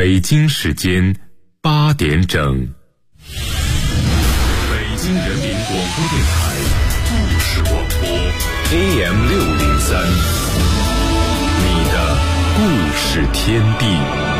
北京时间8点整。北京人民广播电台故事广播 AM603， 你的故事天地。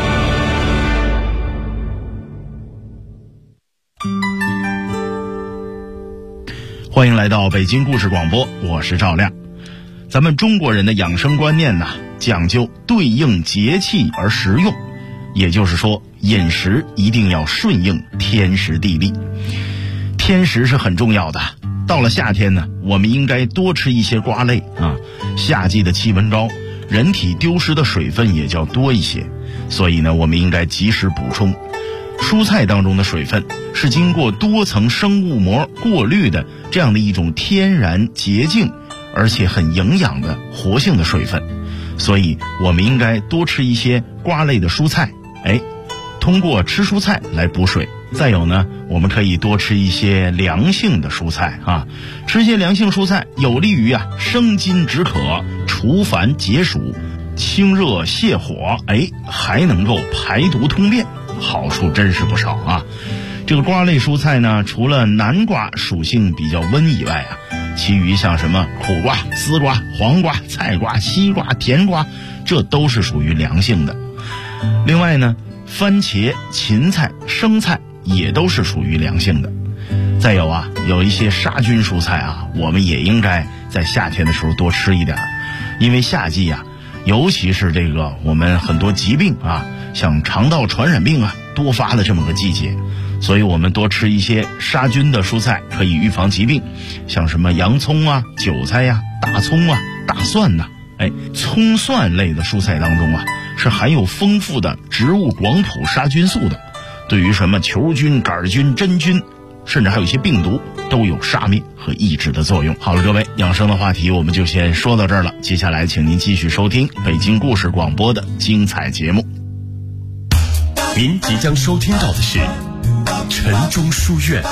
欢迎来到北京故事广播，我是赵亮。咱们中国人的养生观念呢，讲究对应节气而食用，也就是说，饮食一定要顺应天时地利。天时是很重要的。到了夏天呢，我们应该多吃一些瓜类啊。夏季的气温高，人体丢失的水分也较多一些，所以呢，我们应该及时补充。蔬菜当中的水分是经过多层生物膜过滤的这样的一种天然洁净而且很营养的活性的水分，所以我们应该多吃一些瓜类的蔬菜，通过吃蔬菜来补水。再有呢，我们可以多吃一些凉性的蔬菜啊，吃一些凉性蔬菜有利于生津止渴、除烦解暑、清热泻火，还能够排毒通便，好处真是不少啊。这个瓜类蔬菜呢，除了南瓜属性比较温以外其余像什么苦瓜、丝瓜、黄瓜、菜瓜、西瓜、甜瓜，这都是属于凉性的。另外呢，番茄、芹菜、生菜也都是属于凉性的。再有有一些杀菌蔬菜我们也应该在夏天的时候多吃一点，因为夏季尤其是这个我们很多疾病像肠道传染病多发的这么个季节，所以我们多吃一些杀菌的蔬菜可以预防疾病，像什么洋葱韭菜大葱大蒜葱蒜类的蔬菜当中是含有丰富的植物广谱杀菌素的，对于什么球菌、杆菌、真菌，甚至还有一些病毒都有杀灭和抑制的作用。好了，各位，养生的话题我们就先说到这儿了，接下来请您继续收听北京故事广播的精彩节目。 您即将收听到的是晨钟书院。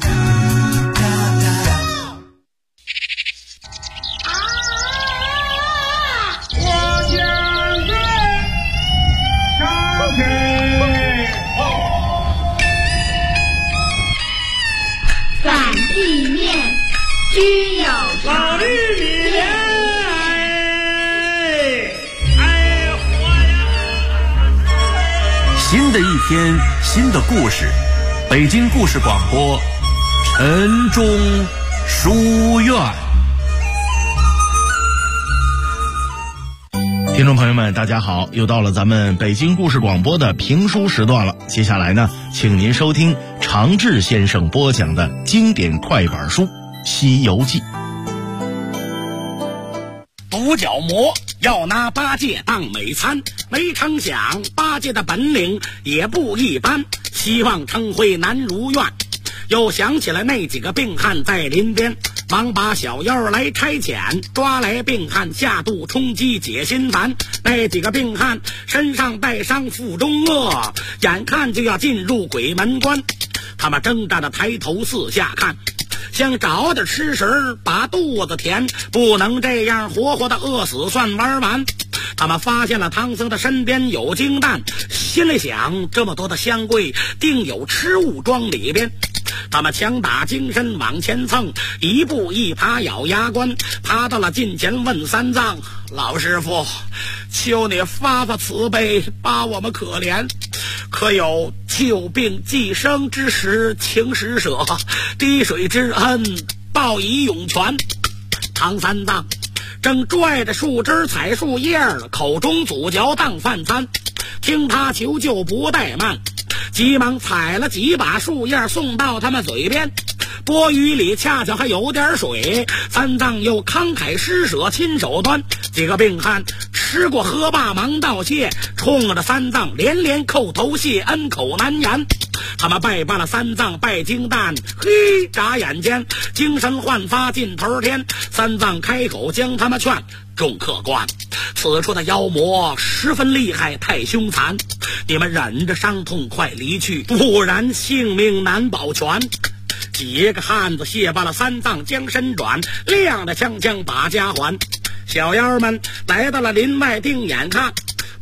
反地面居有常， 新的一天，新的故事，北京故事广播晨钟书院。 听众朋友们大家好，又到了咱们北京故事广播的评书时段了。接下来呢，请您收听常志先生播讲的经典快板书《西游记》。 独角魔要拿八戒当美餐，没成想八戒的本领也不一般，希望成回难如愿。又想起来那几个病汉在林边，忙把小妖来差遣，抓来病汉下肚充饥解心烦。那几个病汉身上带伤腹中饿，眼看就要进入鬼门关，他们挣扎着抬头四下看，想找点吃食把肚子填，不能这样活活的饿死算玩完。他们发现了唐僧的身边有金蛋，心里想这么多的香柜定有吃物装里边。他们强打精神往前蹭，一步一爬咬牙关，爬到了近前问三藏：老师傅，求你发发慈悲，把我们可怜，可有救病济生之时，请施舍，滴水之恩报以涌泉。唐三藏正拽着树枝采树叶，口中咀嚼当饭餐，听他求救不怠慢，急忙采了几把树叶送到他们嘴边。钵盂里恰巧还有点水，三藏又慷慨施舍亲手端。几个病汉吃过喝罢忙道谢，冲着三藏连连叩头谢恩，口难言。他们拜罢了三藏拜金蛋，嘿，眨眼间精神焕发尽头天。三藏开口将他们劝：众客官，此处的妖魔十分厉害，太凶残，你们忍着伤痛快离去，不然性命难保全。几个汉子谢罢了三藏，将身转，亮着枪枪把家还。小妖们来到了林外定眼看，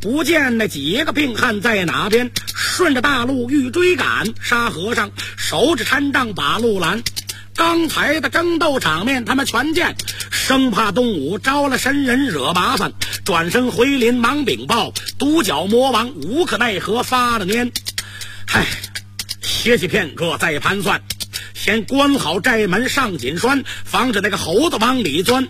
不见那几个病汉在哪边，顺着大路欲追赶。沙和尚手指禅杖把路拦，刚才的争斗场面他们全见，生怕东吴招了神人惹麻烦，转身回林忙禀报，独角魔王无可奈何发了癫。歇息片刻再盘算，先关好寨门上紧栓，防止那个猴子往里钻。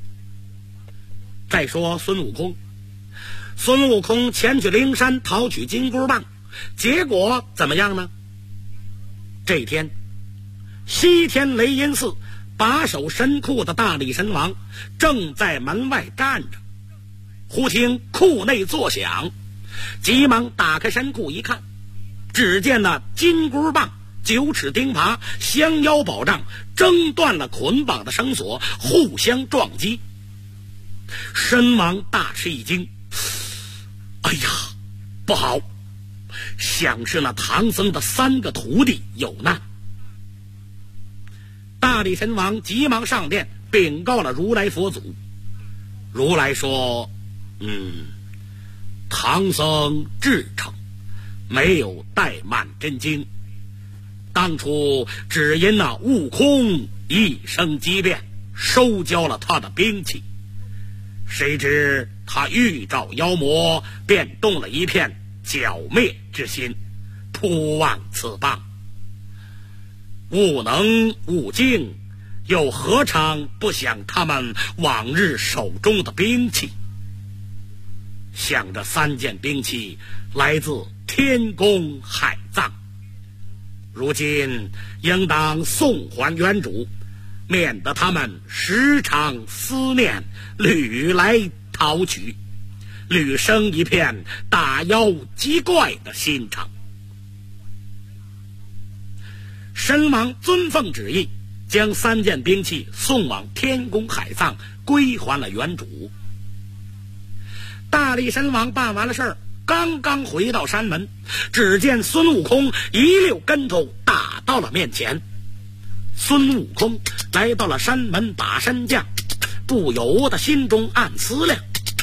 再说孙悟空前去灵山讨取金箍棒，结果怎么样呢？这天西天雷音寺把守神库的大力神王正在门外站着，忽听库内作响，急忙打开神库一看，只见那金箍棒、9齿钉耙、降妖宝杖挣断了捆绑的绳索，互相撞击。神王大吃一惊，哎呀，不好，想是那唐僧的3个徒弟有难。大力神王急忙上殿禀告了如来佛祖。如来说，唐僧至诚，没有怠慢真经，当初只因那悟空一生机变，收交了他的兵器，谁知他预兆妖魔，便动了一片剿灭之心，扑望此棒。悟能悟净，又何尝不想他们往日手中的兵器？想着3件兵器来自天宫海藏，如今应当送还原主，免得他们时常思念，屡来讨取，屡生一片打妖击怪的心肠。神王遵奉旨意，将3件兵器送往天宫海藏，归还了原主。大力神王办完了事儿，刚刚回到山门，只见孙悟空一溜跟头打到了面前。孙悟空来到了山门把山将，不由得心中暗思量，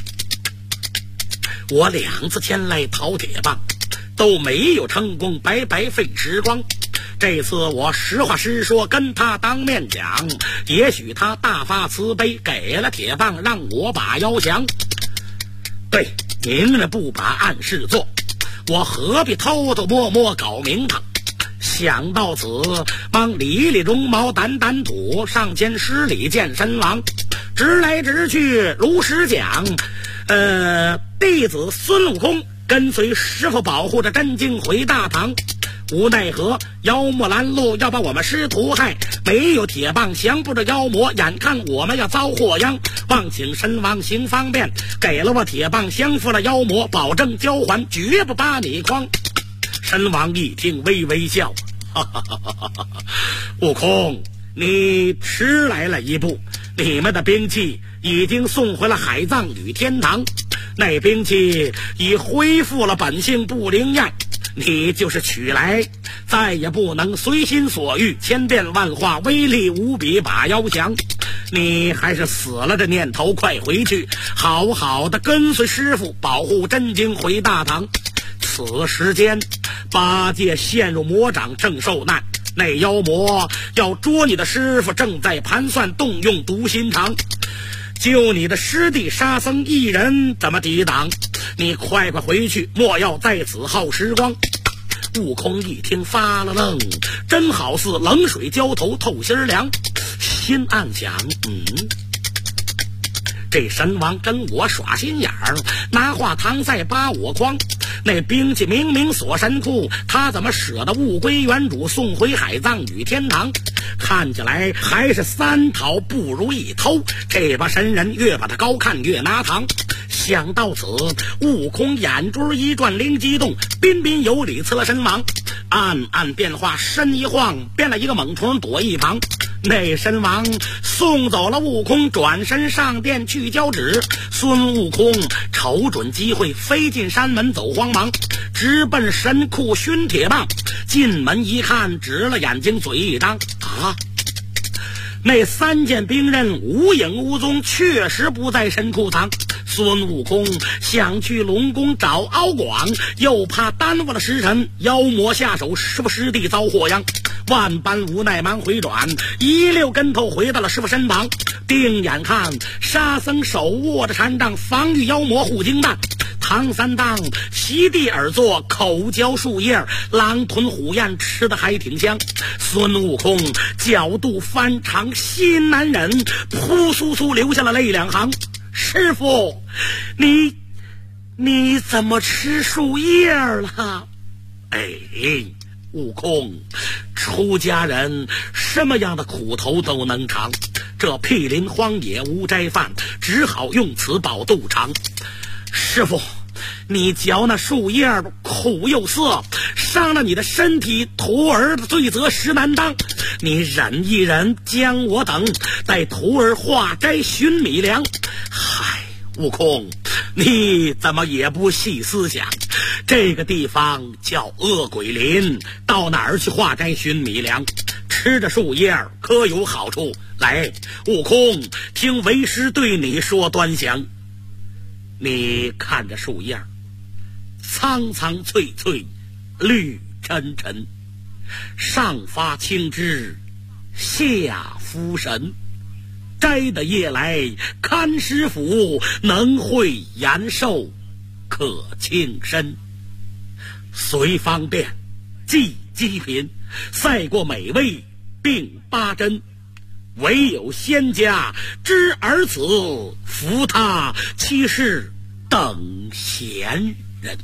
我2次前来讨铁棒都没有成功，白白费时光。这次我实话实说跟他当面讲，也许他大发慈悲，给了铁棒让我把妖降。对，您们不把暗事做，我何必偷偷摸摸搞名堂？想到此，忙理理绒毛，掸掸土，上前施礼见神王。直来直去如实讲，弟子孙悟空跟随师傅保护着真经回大唐，无奈何妖魔拦路，要把我们师徒害，没有铁棒降不着妖魔，眼看我们要遭祸殃，望请神王行方便，给了我铁棒降服了妖魔，保证交还，绝不把你诓。神王一听微微笑，哈哈哈哈哈哈，悟空，你迟来了一步，你们的兵器已经送回了海藏与天堂，那兵器已恢复了本性，不灵验，你就是取来，再也不能随心所欲，千变万化，威力无比，把妖降。你还是死了这念头，快回去，好好的跟随师傅，保护真经回大唐。此时间八戒陷入魔掌，正受难，那妖魔要捉你的师傅，正在盘算动用毒心肠，救你的师弟沙僧一人，怎么抵挡？你快快回去，莫要在此耗时光。悟空一听发了愣，真好似冷水浇头，透心凉，心暗想，这神王跟我耍心眼儿，拿话搪塞把我诓。那兵器明明锁神库，他怎么舍得物归原主，送回海藏与天堂？看起来还是3讨不如1偷，这把神人越把他高看越拿糖。想到此，悟空眼珠一转，灵机动，彬彬有礼辞了神王，暗暗变化，身一晃，变了一个猛虫躲一旁。那神王送走了悟空，转身上殿去交旨。孙悟空瞅准机会，飞进山门走慌忙，直奔神库寻铁棒。进门一看，直了眼睛，嘴一张， 那3件兵刃无影无踪，确实不在神库藏。孙悟空想去龙宫找敖广，又怕耽误了时辰，妖魔下手，师傅师弟遭祸殃，万般无奈忙回转，一溜跟头回到了师傅身旁，定眼看沙僧手握着禅杖，防御妖魔护金蛋，唐三藏席地而坐，口嚼树叶，狼吞虎咽，吃得还挺香。孙悟空角度翻肠，心难忍，扑簌簌流下了泪2行。师傅，你怎么吃树叶了？哎，悟空，出家人什么样的苦头都能尝，这毗邻荒野无斋饭，只好用此饱肚肠。师傅，你嚼那树叶苦又涩，伤了你的身体，徒儿的罪责实难当。你忍一忍，将我等，待徒儿化斋寻米粮。嗨，悟空，你怎么也不细思想，这个地方叫恶鬼林，到哪儿去化斋寻米粮？吃着树叶可有好处？来，悟空，听为师对你说端详。你看着树叶，苍苍翠翠，绿沉沉，上发青枝，下敷神，摘的叶来看师傅，能会延寿可轻身，虽方便济饥贫，赛过美味并8珍，唯有仙家知儿子，扶他岂是等闲人。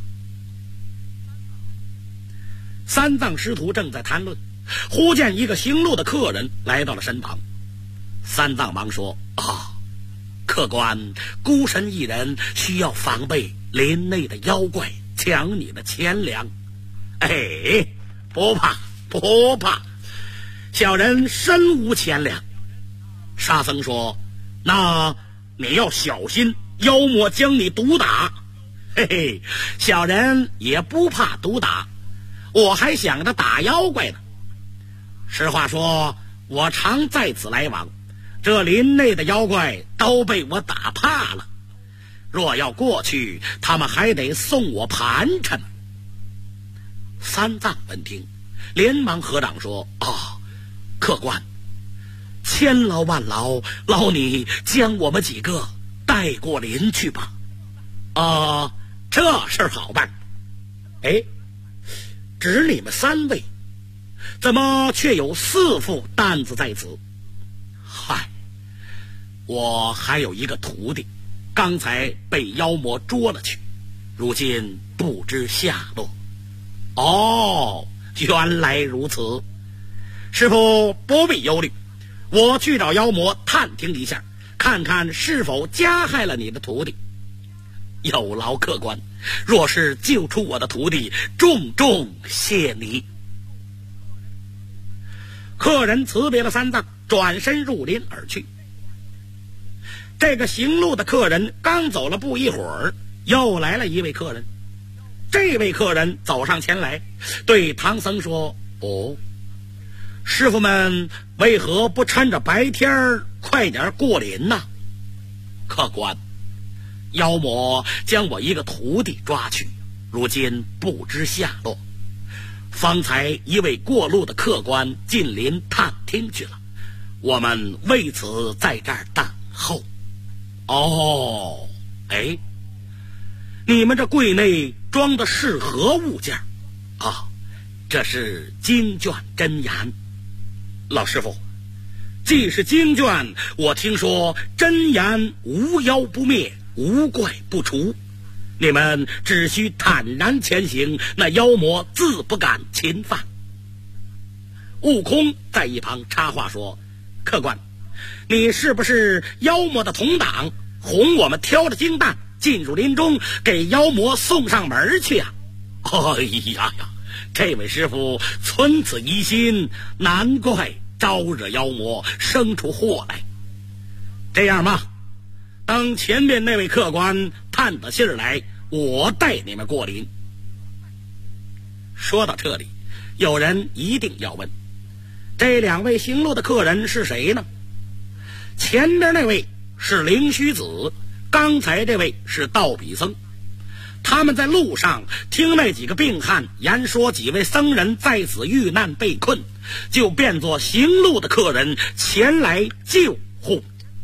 三藏师徒正在谈论，忽见一个行路的客人来到了身旁。三藏忙说：客官孤身一人，需要防备林内的妖怪抢你的钱粮。哎，不怕不怕，小人身无钱粮。沙僧说：那你要小心，妖魔将你毒打。嘿嘿，小人也不怕毒打，我还想着打妖怪呢。实话说，我常在此来往，这林内的妖怪都被我打怕了，若要过去，他们还得送我盘缠。三藏闻听，连忙合掌说：客官，千劳万劳，劳你将我们几个带过林去吧。这事好办。哎，只你们3位，怎么却有4副担子在此？嗨，我还有一个徒弟，刚才被妖魔捉了去，如今不知下落。原来如此。师傅不必忧虑，我去找妖魔探听一下，看看是否加害了你的徒弟。有劳客官，若是救出我的徒弟，重重谢你。客人辞别了三藏，转身入林而去。这个行路的客人刚走了不一会儿，又来了一位客人。这位客人走上前来，对唐僧说：师傅们为何不趁着白天快点过林呢？客官，妖魔将我一个徒弟抓去，如今不知下落。方才一位过路的客官进林探听去了，我们为此在这儿等候。你们这柜内装的是何物件？这是经卷真言。老师傅，既是经卷，我听说真言无妖不灭，无怪不除，你们只需坦然前行，那妖魔自不敢侵犯。悟空在一旁插话说：客官，你是不是妖魔的同党，哄我们挑着金蛋进入林中，给妖魔送上门去啊？这位师傅存此疑心，难怪招惹妖魔，生出祸来。这样吧，等前面那位客官探得信儿来，我带你们过林。说到这里，有人一定要问，这2位行路的客人是谁呢？ 前边那位是灵虚子，刚才这位是道比僧。他们在路上听那几个病汉言说几位僧人在此遇难被困，就变作行路的客人前来救护。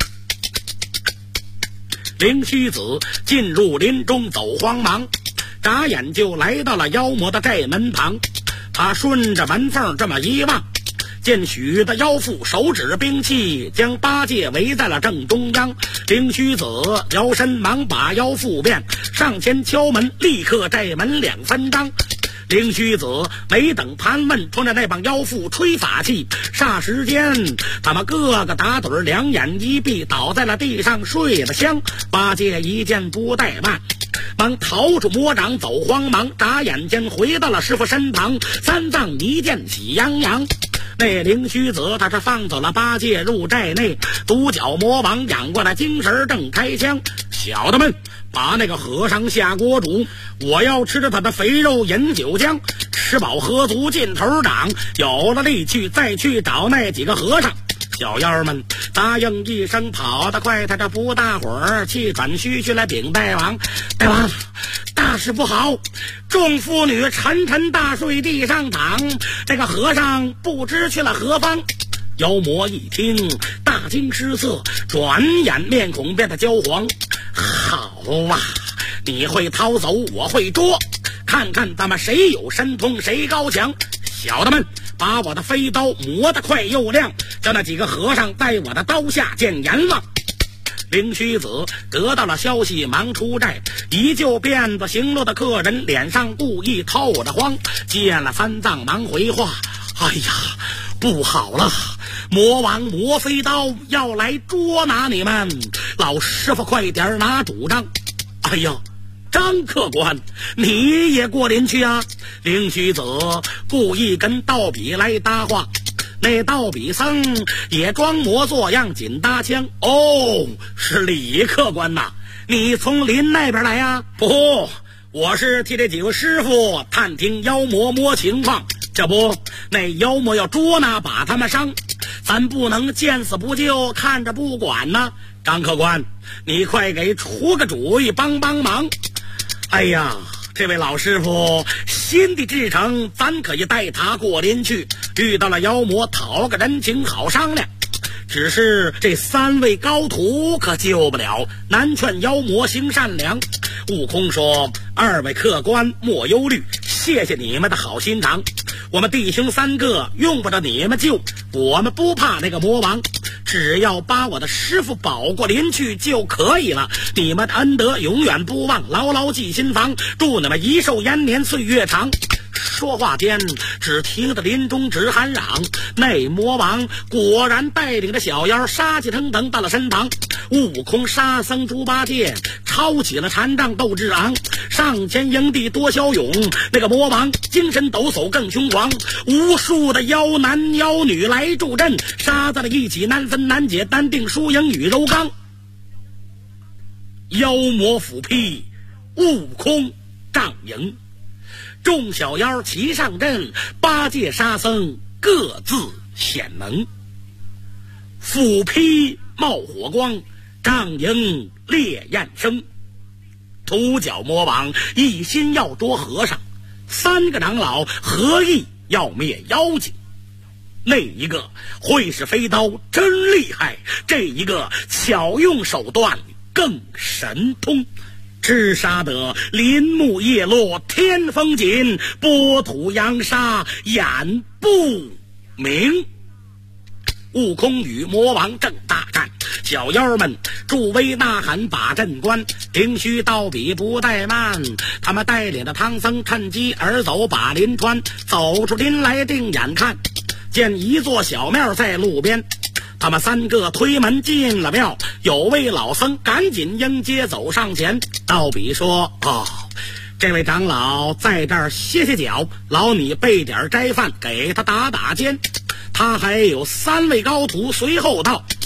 灵虚子进入林中走慌忙，眨眼就来到了妖魔的寨门旁。他顺着门缝这么一望，见许的妖妇手指兵器，将八戒围在了正中央。灵虚子摇身忙把妖妇变，上前敲门，立刻寨门两分张。灵虚子没等盘问，冲着那帮妖妇吹法器，霎时间他们个个打盹，两眼一闭，倒在了地上睡得香。八戒一见不怠慢，忙逃出魔掌走慌忙，眨眼间回到了师傅身旁。三藏一见喜洋洋，那灵虚子他是放走了八戒入寨内，独角魔王仰过来精神正开枪。小的们，把那个和尚下锅煮，我要吃着他的肥肉饮酒浆，吃饱喝足劲头长，有了力气再去找那几个和尚。小妖们答应一声，跑得快，他这不大会儿气喘吁吁来禀大王。大王，大事不好，众妇女沉沉大睡地上躺，这个和尚不知去了何方。妖魔一听大惊失色，转眼面孔变得焦黄。好啊，你会逃走，我会捉，看看咱们谁有神通谁高强。小的们，把我的飞刀磨得快又亮，叫那几个和尚在我的刀下见阎王。灵虚子得到了消息，忙出寨，依旧变作行路的客人，脸上故意透着慌。见了三藏，忙回话：哎呀，不好了，魔王魔飞刀要来捉拿你们，老师傅快点拿主张。哎呀，张客官，你也过林去啊？灵虚子故意跟道比来搭话，那道比僧也装模作样紧搭腔。哦，是李客官呐，你从林那边来啊？不，我是替这几个师傅探听妖魔摸情况，这不，那妖魔要捉拿把他们伤，咱不能见死不救，看着不管呢。张客官，你快给出个主意，帮帮忙。哎呀，这位老师傅心地至诚，咱可以带他过林去，遇到了妖魔讨个人情好商量。只是这三位高徒可救不了，难劝妖魔行善良。悟空说：二位客官莫忧虑，谢谢你们的好心肠，我们弟兄三个用不着你们救，我们不怕那个魔王，只要把我的师傅保过林去就可以了。你们的恩德永远不忘，牢牢记心房，祝你们一寿延年岁月长。说话间，只听得林中直喊嚷，那魔王果然带领着小妖杀气腾腾到了身旁。悟空、沙僧、猪八戒抄起了禅杖斗志昂，上前迎敌多骁勇。那个魔王精神抖擞更凶狂，无数的妖男妖女来助阵，杀在了一起，难分难解，难定输赢与柔刚。妖魔斧劈，悟空仗赢，众小妖齐上阵，八戒沙僧各自显能。斧劈冒火光，仗赢烈焰生。独角魔王一心要捉和尚，三个长老合意要灭妖精。那一个会使飞刀真厉害，这一个巧用手段更神通，只杀得林木叶落，天风紧，波土扬沙，眼不明。悟空与魔王正大战，小妖们助威呐喊把阵关，灵虚道比不怠慢，他们带领着唐僧趁机而走把林穿，走出林来定眼看，见一座小庙在路边，他们三个推门进了庙，有位老僧赶紧迎接走上前。道比说：这位长老在这儿歇歇脚，劳你备点斋饭给他打打尖。他还有三位高徒随后到，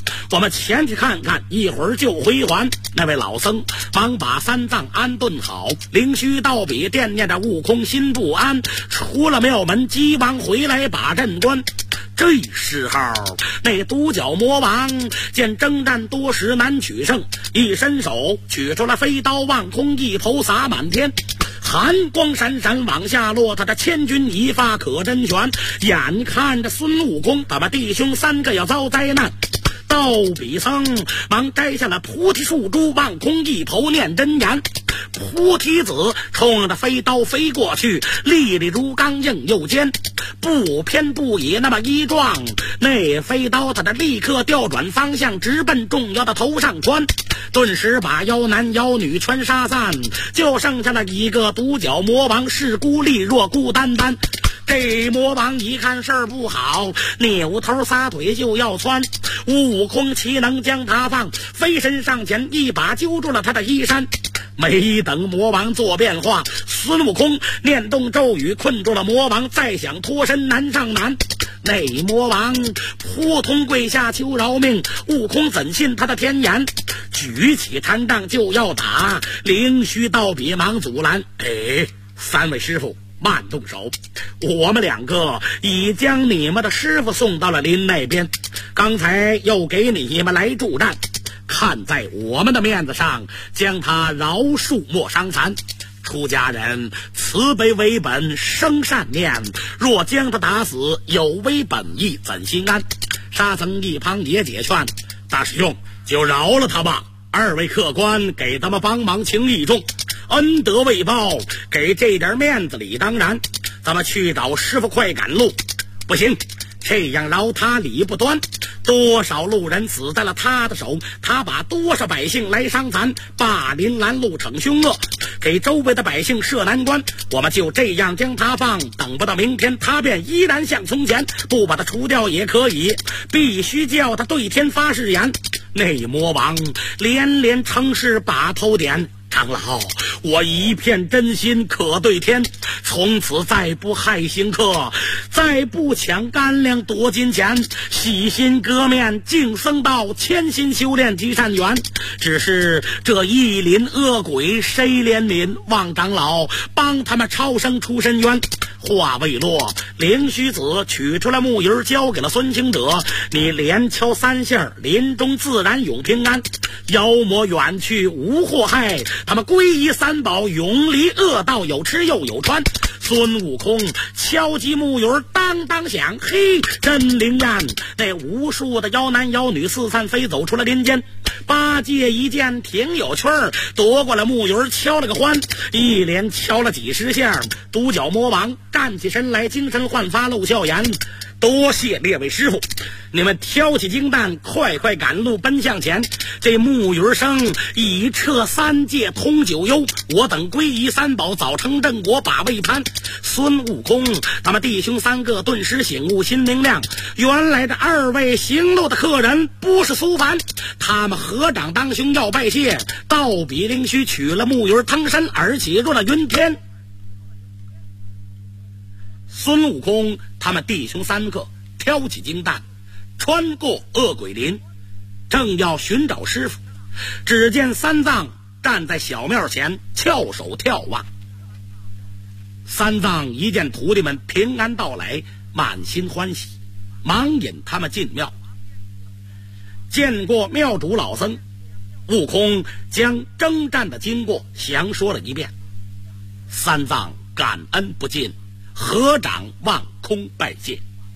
我们前去看看，一会儿就回还。那位老僧忙把三藏安顿好，灵虚道比惦念着悟空心不安，出了庙门急忙回来把阵关。这时候那独角魔王见征战多时难取胜，一伸手取出了飞刀，望空一头洒满天，寒光闪闪往下落，他的千钧一发可真玄。眼看着孙悟空他们弟兄三个要遭灾难，道比僧忙摘下了菩提树珠，望空一头念真言。菩提子冲着飞刀飞过去，力力如钢硬又尖，不偏不倚那么一撞，那飞刀它的立刻调转方向，直奔众妖的头上穿，顿时把妖男妖女全杀散，就剩下了一个独角魔王，势孤力弱，孤单单。这魔王一看事儿不好，扭头撒腿就要窜，悟空岂能将他放，飞身上前一把揪住了他的衣衫。没等魔王做变化，孙悟空念动咒语困住了魔王，再想脱身难上难。那魔王扑通跪下求饶命，悟空怎信他的天言，举起禅杖就要打，灵虚道比忙阻拦。三位师傅慢动手，我们两个已将你们的师傅送到了林那边，刚才又给你们来助战，看在我们的面子上，将他饶恕莫伤残。出家人慈悲为本，生善念，若将他打死，有违本意，怎心安？沙僧一旁也解劝，大师兄就饶了他吧，二位客官给他们帮忙情义重，恩德未报，给这点面子理当然。咱们去找师傅快赶路。不行，这样饶他理不端，多少路人死在了他的手，他把多少百姓来伤残，霸林拦路逞凶恶，给周围的百姓设难关。我们就这样将他放，等不到明天他便依然像从前，不把他除掉也可以，必须叫他对天发誓言。那魔王连连称是把头点，长老，我一片真心可对天，从此再不害行客，再不抢干粮夺金钱，洗心革面敬僧道，潜心修炼积善缘。只是这一林恶鬼谁怜悯，望长老帮他们超生出深渊。话未落，灵虚子取出了木鱼交给了孙清者，你连敲三下，林中自然永平安，妖魔远去无祸害，他们皈依三宝，永离恶道，有吃又有穿。孙悟空敲击木鱼当当响，嘿，真灵验！那无数的妖男妖女四散飞走出了林间，八戒一见挺有趣儿，夺过了木鱼敲了个欢，一连敲了几十下。独角魔王站起身来，精神焕发，露笑颜，多谢列位师傅，你们挑起金担，快快赶路奔向前。这木鱼声已彻三界通九幽，我等皈依三宝，早成正果把位攀。孙悟空他们弟兄三个顿时醒悟，心明亮，原来这二位行路的客人不是苏凡，他们合掌当兄要拜谢。道比灵虚取了木鱼，腾身而起入了云天。孙悟空他们弟兄三个挑起金担，穿过恶鬼林，正要寻找师傅，只见三藏站在小庙前翘首眺望。三藏一见徒弟们平安到来，满心欢喜，忙引他们进庙。见过庙主老僧，悟空将征战的经过详说了一遍。三藏感恩不尽，合掌望空拜谢。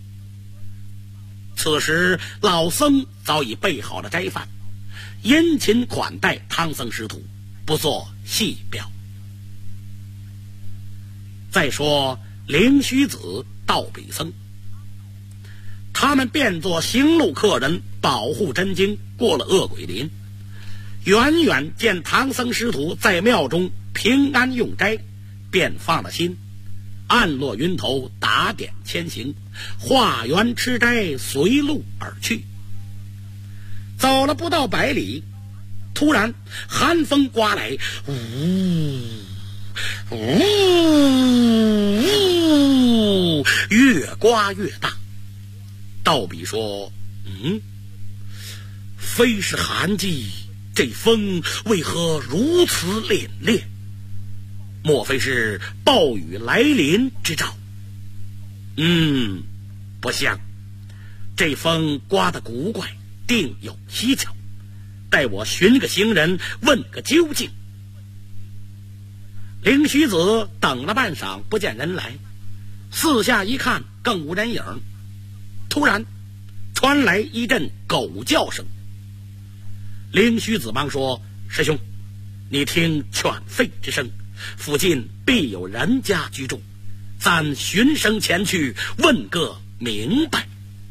此时老僧早已备好了斋饭，殷勤款待唐僧师徒，不做细表。再说灵虚子、道比僧，他们变作行路客人，保护真经，过了恶鬼林。远远见唐僧师徒在庙中平安用斋，便放了心，暗落云头，打点前行，化缘吃斋，随路而去。走了不到100里，突然寒风刮来，越刮越大。道比说： 非是寒季，这风为何如此凛冽？莫非是暴雨来临之兆？不像，这风刮得古怪，定有蹊跷。待我寻个行人问个究竟。灵虚子等了半晌，不见人来，四下一看，更无人影。突然传来一阵狗叫声。灵虚子忙说：师兄，你听犬吠之声，附近必有人家居住，咱循声前去问个明白。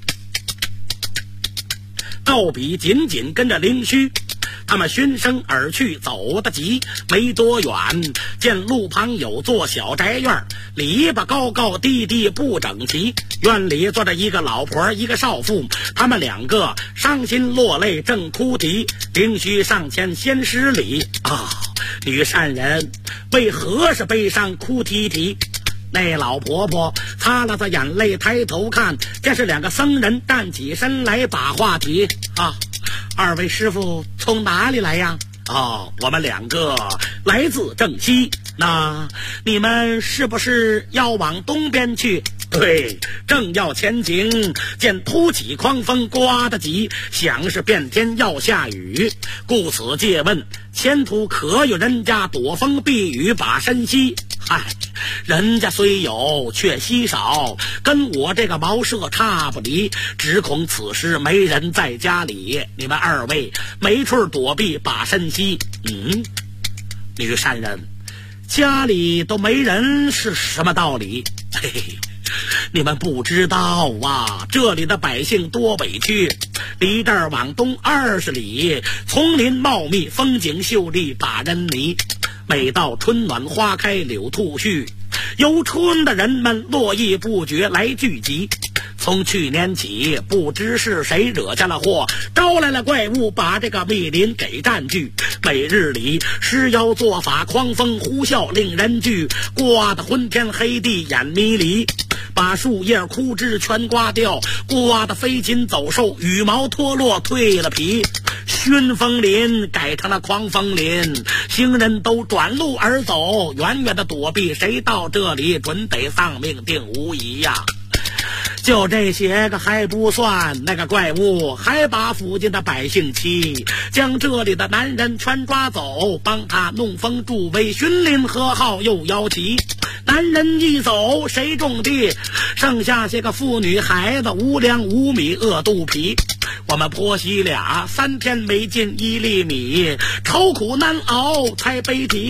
道比紧紧跟着灵虚，他们循声而去，走得急，没多远，见路旁有座小宅院，篱笆高高低低不整齐，院里坐着一个老婆一个少妇，他们两个伤心落泪正哭啼。灵虚上前先施礼：女善人，为何是悲伤哭啼啼？那老婆婆擦了擦眼泪，抬头看，见是两个僧人站起身来把话题：二位师傅从哪里来呀？我们两个来自正西。那你们是不是要往东边去？对，正要前行，见突起狂风刮得急，想是变天要下雨，故此借问前途可有人家躲风避雨把身息？人家虽有，却稀少，跟我这个茅舍差不离，只恐此时没人在家里，你们二位没处躲避把身息。女善人，家里都没人是什么道理？你们不知道啊，这里的百姓多委屈，离这儿往东20里，丛林茂密，风景秀丽，把人迷。每到春暖花开，柳兔絮，游春的人们络绎不绝来聚集。从去年起，不知是谁惹下了祸，招来了怪物，把这个密林给占据。每日里施妖做法，狂风呼啸，令人惧，刮得昏天黑地，眼迷离，把树叶枯枝全刮掉，刮得飞禽走兽羽毛脱落，蜕了皮。熏风林改成了狂风林，行人都转路而走，远远的躲避，谁到这里准得丧命定无疑呀。就这些个还不算，那个怪物还把附近的百姓欺，将这里的男人全抓走，帮他弄风助威，巡林和号又摇旗。男人一走，谁种地？剩下些个妇女孩子，无粮无米，饿肚皮。我们婆媳俩3天没进1粒米，愁苦难熬才悲啼。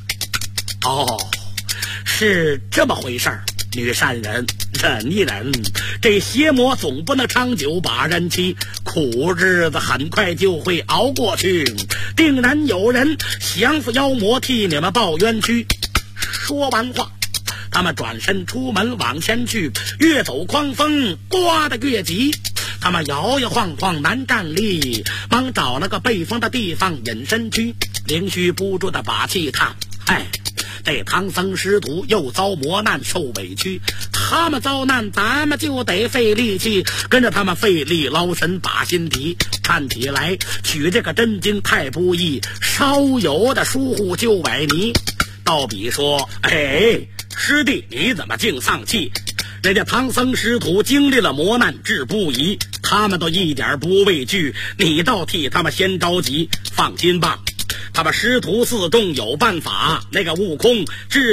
是这么回事儿。女善人，忍一忍，这邪魔总不能长久把人欺，苦日子很快就会熬过去，定然有人降服妖魔，替你们报冤屈。说完话，他们转身出门往前去，越走狂风刮得越急，他们摇摇晃晃难站立，忙找了个背风的地方隐身去。灵虚不住的把气叹：这唐僧师徒又遭磨难受委屈，他们遭难，咱们就得费力气，跟着他们费力捞神把心提。看起来取这个真经太不易，稍有的疏忽就崴泥。道比说：师弟你怎么竟丧气？人家唐僧师徒经历了磨难，志不移，他们都一点不畏惧，你倒替他们先着急。放心吧，他们师徒4众有办法，那个悟空